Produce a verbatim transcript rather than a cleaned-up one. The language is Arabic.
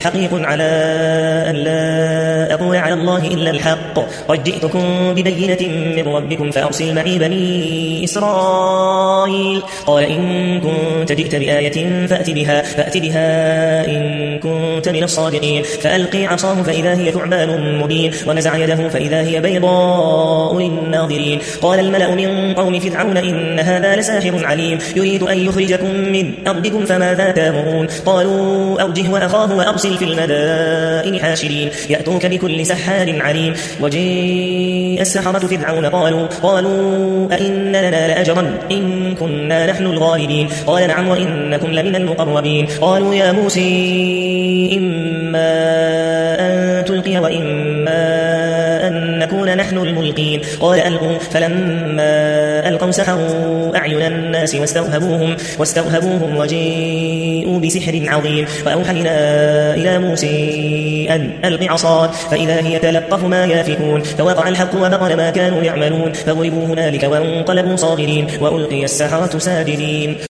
حقيق على أن لا أقول على الله إلا الحق قد جئتكم ببينة من ربكم فأرسل معي بني إسرائيل قال إن كنت جئت بآية فأت بها, فأت بها إن كنت من الصادقين فألقي عصاه فإذا هي ثعبان مبين ونزع يده فإذا هي بيضاء للناظرين قال الملأ من قوم فرعون إن هذا لساحر عليم يريد أن يخرجكم من أرضكم فماذا تأمرون قالوا أرجه وأخاه وأرسل في المدائن حاشرين يأتوك بكل سحار عليم وجيء السحرة فرعون قالوا قالوا أئن لنا لأجرا إن كنا نحن الغالبين قال نعم وإنكم لمن المقربين قالوا يا موسى إما أن تلقي وإما أن نكون نحن الملقين قال ألقوا فلما ألقوا سحروا أعين الناس واسترهبوهم, واسترهبوهم وجيءوا بسحر عظيم وأوحينا إلى موسى أن ألق عصاك فإذا هي تلقف ما يافكون فوقع الحق وبطل ما كانوا يعملون فضربوا هنالك وانقلبوا صاغرين وألقي السحرة ساجدين.